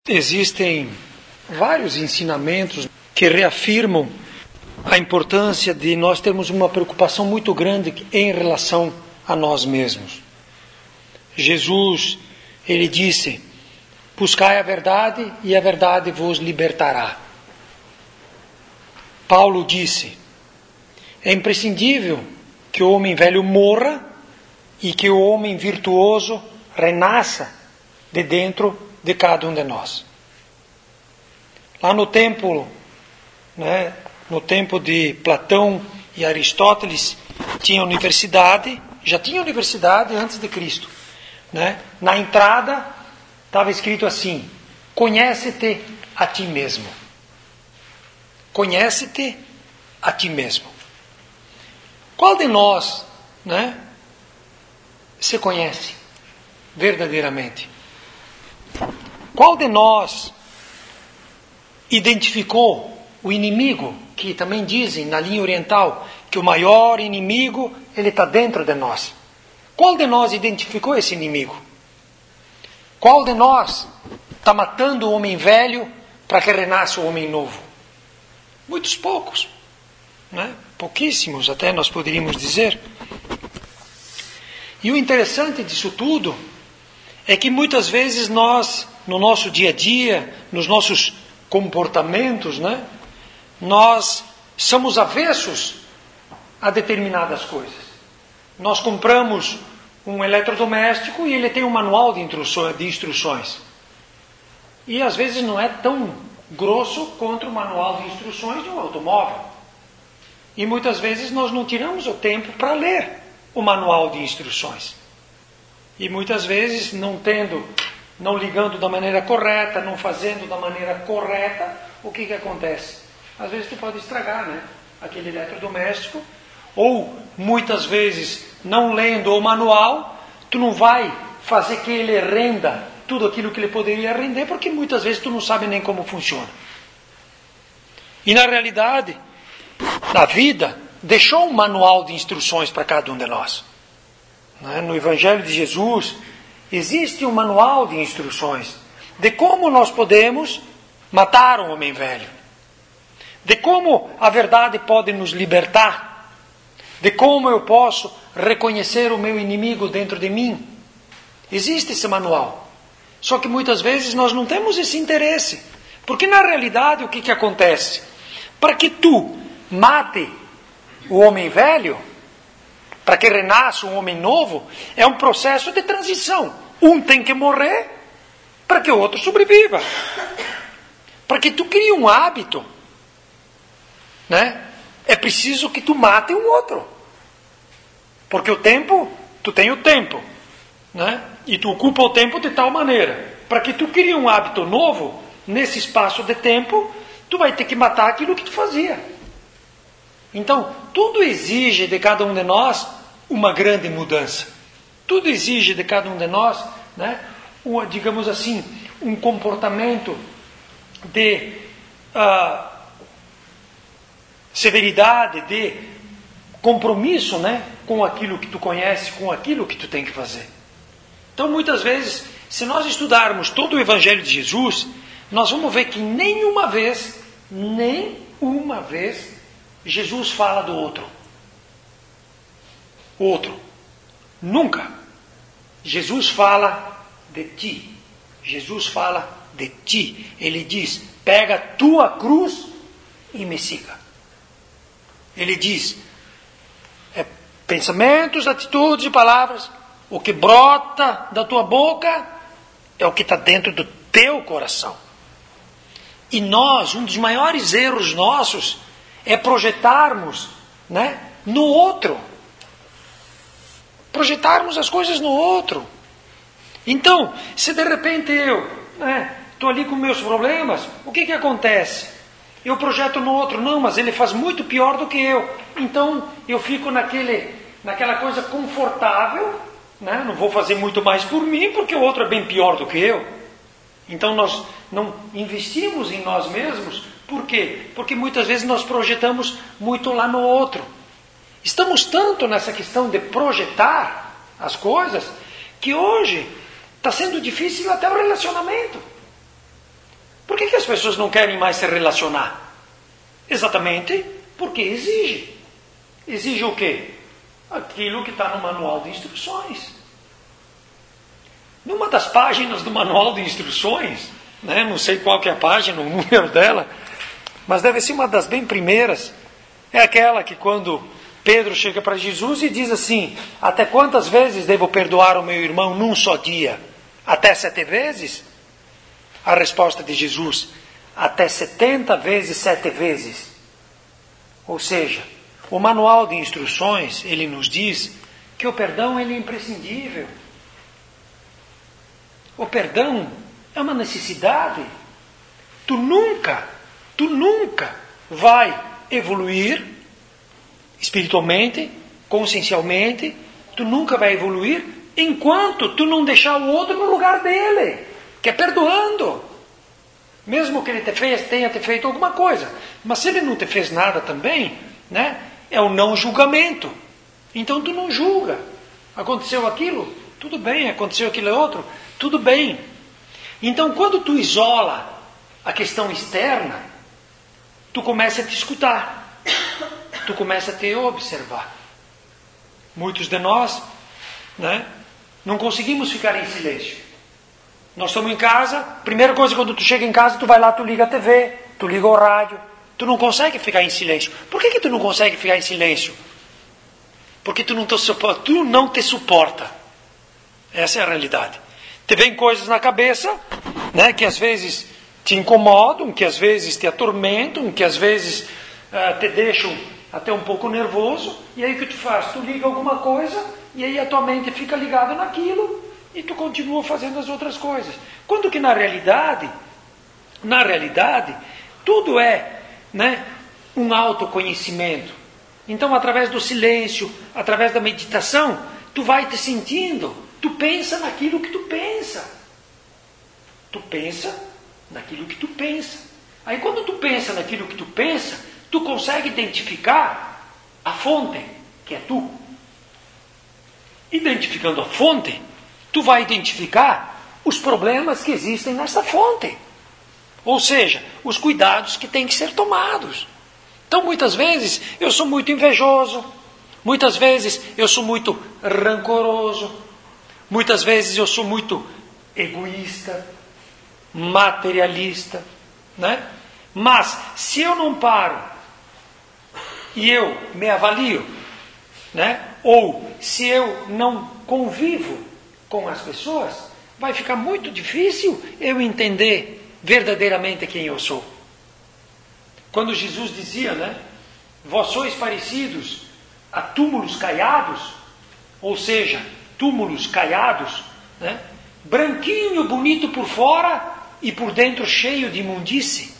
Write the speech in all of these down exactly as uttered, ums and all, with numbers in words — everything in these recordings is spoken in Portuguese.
Existem vários ensinamentos que reafirmam a importância de nós termos uma preocupação muito grande em relação a nós mesmos. Jesus, ele disse: buscai a verdade e a verdade vos libertará. Paulo disse: é imprescindível que o homem velho morra e que o homem virtuoso renasça de dentro de cada um de nós. Lá no tempo, né, no tempo de Platão e Aristóteles, tinha universidade, já tinha universidade antes de Cristo. Né? Na entrada estava escrito assim: conhece-te a ti mesmo. Conhece-te a ti mesmo. Qual de nós, né, se conhece verdadeiramente? Qual de nós identificou o inimigo, que também dizem na linha oriental que o maior inimigo ele está dentro de nós? Qual de nós identificou esse inimigo? Qual de nós está matando o homem velho para que renasça o homem novo? Muitos poucos, né? Pouquíssimos até nós poderíamos dizer. E o interessante disso tudo é que muitas vezes nós, no nosso dia a dia, nos nossos comportamentos, né, nós somos avessos a determinadas coisas. Nós compramos um eletrodoméstico e ele tem um manual de instruções. E às vezes não é tão grosso quanto o manual de instruções de um automóvel. E muitas vezes nós não tiramos o tempo para ler o manual de instruções. E muitas vezes, não tendo, não ligando da maneira correta, não fazendo da maneira correta, o que que acontece? Às vezes tu pode estragar, né, aquele eletrodoméstico, ou muitas vezes, não lendo o manual, tu não vai fazer que ele renda tudo aquilo que ele poderia render, porque muitas vezes tu não sabe nem como funciona. E na realidade, na vida, deixou um manual de instruções para cada um de nós. No Evangelho de Jesus, existe um manual de instruções de como nós podemos matar um homem velho, de como a verdade pode nos libertar, de como eu posso reconhecer o meu inimigo dentro de mim. Existe esse manual. Só que muitas vezes nós não temos esse interesse. Porque na realidade o que que acontece? Para que tu mate o homem velho, para que renasça um homem novo, é um processo de transição. Um tem que morrer para que o outro sobreviva. Para que tu crie um hábito, né, é preciso que tu mate um outro. Porque o tempo, tu tem o tempo, né, e tu ocupa o tempo de tal maneira. Para que tu crie um hábito novo, nesse espaço de tempo, tu vai ter que matar aquilo que tu fazia. Então, tudo exige de cada um de nós uma grande mudança. Tudo exige de cada um de nós, né, uma, digamos assim, um comportamento de uh, severidade, de compromisso, né, com aquilo que tu conhece, com aquilo que tu tem que fazer. Então, muitas vezes, se nós estudarmos todo o Evangelho de Jesus, nós vamos ver que nenhuma vez, nem uma vez, Jesus fala do outro. O outro. Nunca. Jesus fala de ti. Jesus fala de ti. Ele diz: pega a tua cruz e me siga. Ele diz: é, pensamentos, atitudes e palavras, o que brota da tua boca é o que está dentro do teu coração. E nós, um dos maiores erros nossos é projetarmos, né, no outro. Projetarmos as coisas no outro. Então, se de repente eu estou, né, ali com meus problemas, o que que acontece? Eu projeto no outro, não, mas ele faz muito pior do que eu. Então, eu fico naquele, naquela coisa confortável, né, não vou fazer muito mais por mim, porque o outro é bem pior do que eu. Então, nós não investimos em nós mesmos. Por quê? Porque muitas vezes nós projetamos muito lá no outro. Estamos tanto nessa questão de projetar as coisas, que hoje está sendo difícil até o relacionamento. que as pessoas não querem mais se relacionar? Exatamente porque exige. Exige o quê? Aquilo que está no manual de instruções. Numa das páginas do manual de instruções, né, não sei qual que é a página, o número dela, mas deve ser uma das bem primeiras, é aquela que quando Pedro chega para Jesus e diz assim: até quantas vezes devo perdoar o meu irmão num só dia? Até sete vezes? A resposta de Jesus: até setenta vezes sete vezes. Ou seja, o manual de instruções, ele nos diz que o perdão ele é imprescindível. O perdão é uma necessidade. Tu nunca, tu nunca vai evoluir espiritualmente, consciencialmente, tu nunca vai evoluir enquanto tu não deixar o outro no lugar dele, que é perdoando. Mesmo que ele te fez, tenha te feito alguma coisa, mas se ele não te fez nada também, né, é o não julgamento. Então tu não julga. Aconteceu aquilo? Tudo bem. Aconteceu aquilo outro? Tudo bem. Então quando tu isola a questão externa, tu começa a te escutar. Tu começa a te observar. Muitos de nós, né, não conseguimos ficar em silêncio. Nós estamos em casa, primeira coisa, quando tu chega em casa, tu vai lá, tu liga a T V, tu liga o rádio. Tu não consegue ficar em silêncio. Por que que tu não consegue ficar em silêncio? Porque tu não te suporta. Tu não te suporta. Essa é a realidade. Te vem coisas na cabeça, né, que às vezes te incomodam, que às vezes te atormentam, que às vezes uh, te deixam até um pouco nervoso. E aí o que tu faz? Tu liga alguma coisa e aí a tua mente fica ligada naquilo e tu continua fazendo as outras coisas. Quando que na realidade, na realidade, tudo é, né, um autoconhecimento. Então, através do silêncio, através da meditação, tu vai te sentindo, tu pensa naquilo que tu pensa. Tu pensa naquilo que tu pensa. Aí quando tu pensa naquilo que tu pensa, tu consegue identificar a fonte, que é tu. Identificando a fonte, tu vai identificar os problemas que existem nessa fonte. Ou seja, os cuidados que têm que ser tomados. Então, muitas vezes, eu sou muito invejoso. Muitas vezes, eu sou muito rancoroso. Muitas vezes, eu sou muito egoísta, materialista, né? Mas, se eu não paro e eu me avalio, né? Ou se eu não convivo com as pessoas, vai ficar muito difícil eu entender verdadeiramente quem eu sou. Quando Jesus dizia, né, vós sois parecidos a túmulos caiados, ou seja, túmulos caiados, né, branquinho, bonito por fora e por dentro cheio de imundície.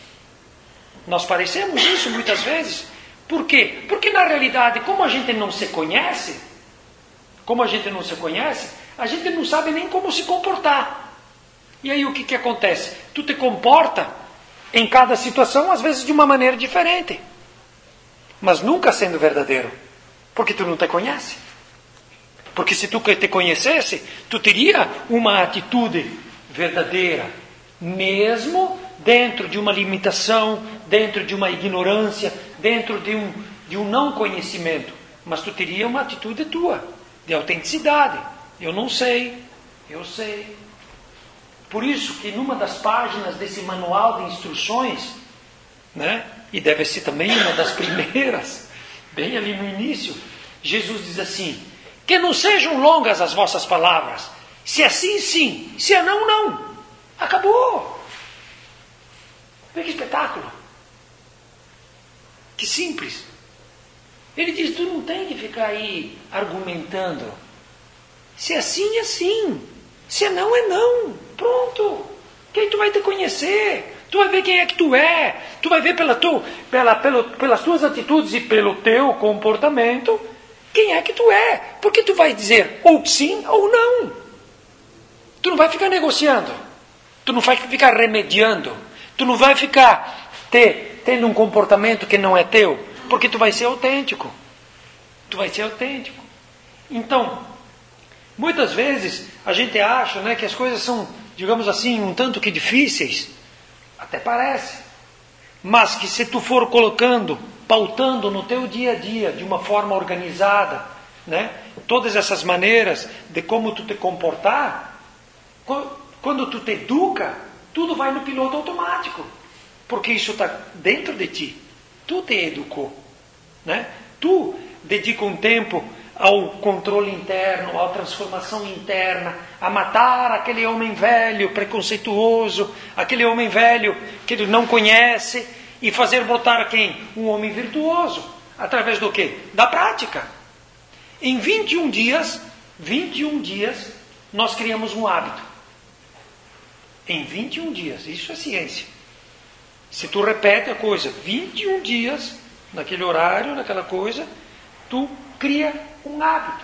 Nós parecemos isso muitas vezes. Por quê? Porque na realidade, como a gente não se conhece, como a gente não se conhece, a gente não sabe nem como se comportar. E aí o que, que acontece? Tu te comporta em cada situação, às vezes de uma maneira diferente. Mas nunca sendo verdadeiro. Porque tu não te conhece. Porque se tu te conhecesse, tu teria uma atitude verdadeira. Mesmo dentro de uma limitação, dentro de uma ignorância, dentro de um, de um não conhecimento. Mas tu teria uma atitude tua, de autenticidade. Eu não sei, eu sei. Por isso que numa das páginas desse manual de instruções, né, e deve ser também uma das primeiras, bem ali no início, Jesus diz assim: que não sejam longas as vossas palavras, se é sim, sim, se é não, não. Acabou. Vê que espetáculo. Que simples. Ele diz, tu não tem que ficar aí argumentando. Se é sim, é sim. Se é não, é não. Pronto. Que aí tu vai te conhecer. Tu vai ver quem é que tu é. Tu vai ver pela tu, pela, pelo, pelas tuas atitudes e pelo teu comportamento quem é que tu é. Porque tu vai dizer ou sim ou não. Tu não vai ficar negociando. Tu não vai ficar remediando. Tu não vai ficar te, tendo um comportamento que não é teu. Porque tu vai ser autêntico. Tu vai ser autêntico. Então, muitas vezes a gente acha, né, que as coisas são, digamos assim, um tanto que difíceis. Até parece. Mas que se tu for colocando, pautando no teu dia a dia, de uma forma organizada, né? Todas essas maneiras de como tu te comportar, quando tu te educa, tudo vai no piloto automático. Porque isso está dentro de ti. Tu te educou, né? Tu dedica um tempo ao controle interno, à transformação interna, a matar aquele homem velho, preconceituoso, aquele homem velho que ele não conhece, e fazer brotar quem? Um homem virtuoso. Através do quê? Da prática. Em vinte e um dias, vinte e um dias, nós criamos um hábito. Em vinte e um dias, isso é ciência. Se tu repete a coisa vinte e um dias, naquele horário, naquela coisa, tu cria um hábito.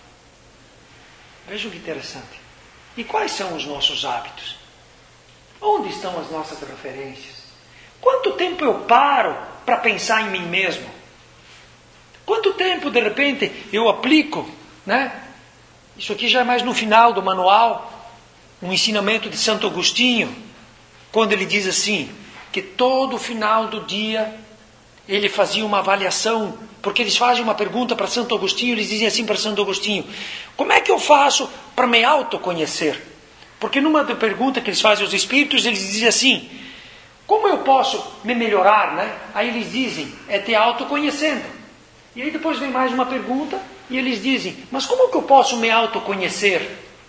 Veja que interessante. E quais são os nossos hábitos? Onde estão as nossas referências? Quanto tempo eu paro para pensar em mim mesmo? Quanto tempo, de repente, eu aplico, né? Isso aqui já é mais no final do manual, um ensinamento de Santo Agostinho, quando ele diz assim, que todo final do dia ele fazia uma avaliação, porque eles fazem uma pergunta para Santo Agostinho, eles dizem assim para Santo Agostinho, como é que eu faço para me autoconhecer? Porque numa pergunta que eles fazem aos espíritos, eles dizem assim, como eu posso me melhorar, né? Aí eles dizem, é te autoconhecendo. E aí depois vem mais uma pergunta, e eles dizem, mas como que eu posso me autoconhecer?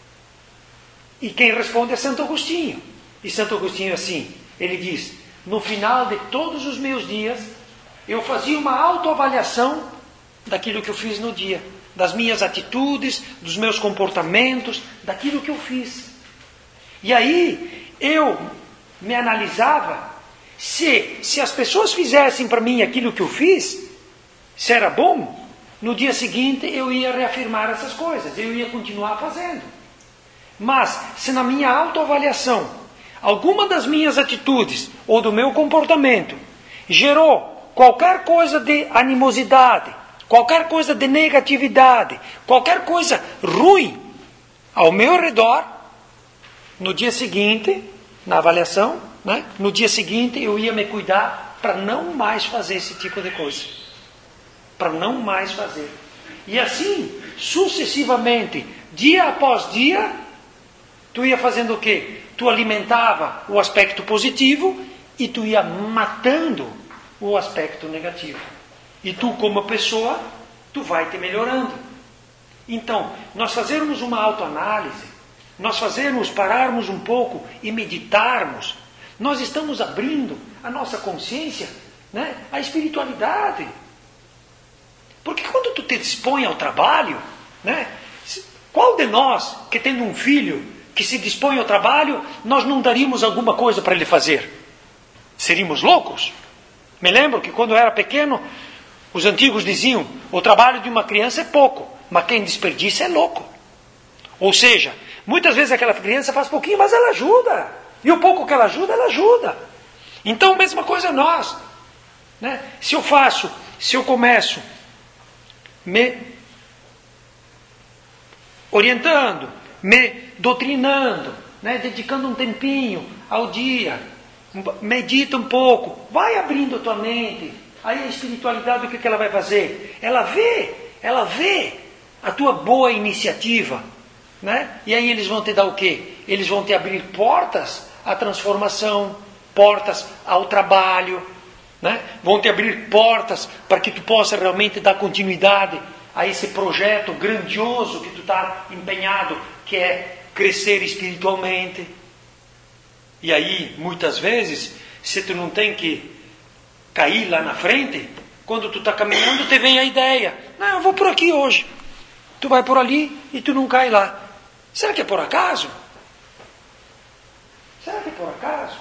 E quem responde é Santo Agostinho. E Santo Agostinho assim, ele diz, no final de todos os meus dias, eu fazia uma autoavaliação daquilo que eu fiz no dia, das minhas atitudes, dos meus comportamentos, daquilo que eu fiz. E aí, eu me analisava se, se as pessoas fizessem para mim aquilo que eu fiz, se era bom, no dia seguinte eu ia reafirmar essas coisas, eu ia continuar fazendo. Mas, se na minha autoavaliação, alguma das minhas atitudes ou do meu comportamento gerou qualquer coisa de animosidade, qualquer coisa de negatividade, qualquer coisa ruim ao meu redor, no dia seguinte, na avaliação, né, no dia seguinte eu ia me cuidar para não mais fazer esse tipo de coisa. Para não mais fazer. E assim, sucessivamente, dia após dia, tu ia fazendo o quê? Tu alimentava o aspecto positivo e tu ia matando o aspecto negativo. E tu, como pessoa, tu vai te melhorando. Então, nós fazermos uma autoanálise, nós fazermos, pararmos um pouco e meditarmos, nós estamos abrindo a nossa consciência, né, à espiritualidade. Porque quando tu te dispõe ao trabalho, né, qual de nós, que tendo um filho que se dispõe ao trabalho, nós não daríamos alguma coisa para ele fazer? Seríamos loucos? Me lembro que quando eu era pequeno, os antigos diziam, o trabalho de uma criança é pouco, mas quem desperdiça é louco. Ou seja, muitas vezes aquela criança faz pouquinho, mas ela ajuda. E o pouco que ela ajuda, ela ajuda. Então, mesma coisa nós. Né? Se eu faço, se eu começo me orientando, me doutrinando, né? Dedicando um tempinho ao dia, medita um pouco, vai abrindo a tua mente. Aí a espiritualidade, o que ela vai fazer? Ela vê, ela vê a tua boa iniciativa, né? E aí eles vão te dar o quê? Eles vão te abrir portas à transformação, portas ao trabalho, né? Vão te abrir portas para que tu possa realmente dar continuidade a esse projeto grandioso que tu está empenhado, que é crescer espiritualmente. E aí, muitas vezes, se tu não tem que cair lá na frente, quando tu está caminhando, te vem a ideia, não, eu vou por aqui hoje. Tu vai por ali e tu não cai lá. Será que é por acaso? Será que é por acaso?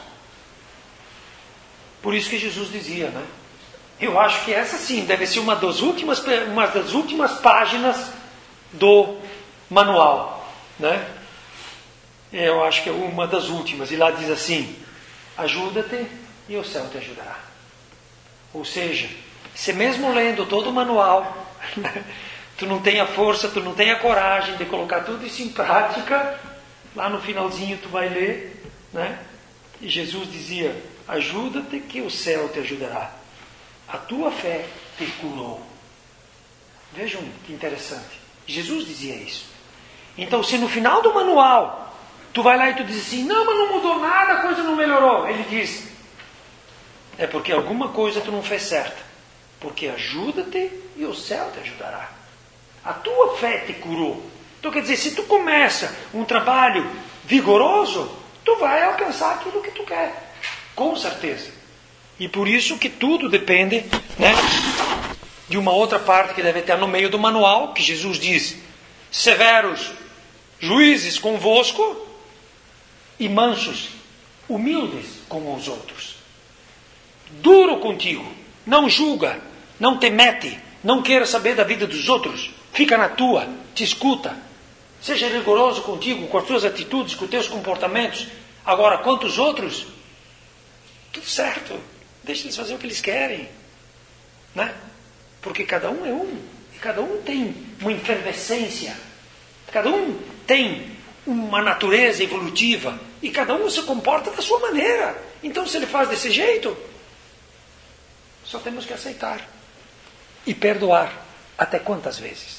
Por isso que Jesus dizia, né? Eu acho que essa sim deve ser uma das últimas, uma das últimas páginas do manual, né? Eu acho que é uma das últimas. E lá diz assim, ajuda-te e o céu te ajudará. Ou seja, se mesmo lendo todo o manual, tu não tem a força, tu não tem a coragem de colocar tudo isso em prática, lá no finalzinho tu vai ler, né? E Jesus dizia: ajuda-te que o céu te ajudará. A tua fé te curou. Vejam que interessante. Jesus dizia isso. Então, se no final do manual, tu vai lá e tu diz assim: não, mas não mudou nada, a coisa não melhorou. Ele diz: é porque alguma coisa tu não fez certa. Porque ajuda-te e o céu te ajudará. A tua fé te curou. Então, quer dizer, se tu começa um trabalho vigoroso, tu vai alcançar aquilo que tu quer. Com certeza. E por isso que tudo depende, né, de uma outra parte que deve estar no meio do manual, que Jesus diz: severos juízes convosco e mansos, humildes com os outros. Duro contigo, não julga, não te mete, não queira saber da vida dos outros, fica na tua, te escuta. Seja rigoroso contigo, com as tuas atitudes, com os teus comportamentos. Agora, quanto os outros, tudo certo, deixa eles fazer o que eles querem, né? Porque cada um é um, e cada um tem uma efervescência, cada um tem uma natureza evolutiva, e cada um se comporta da sua maneira. Então, se ele faz desse jeito, só temos que aceitar e perdoar. Até quantas vezes?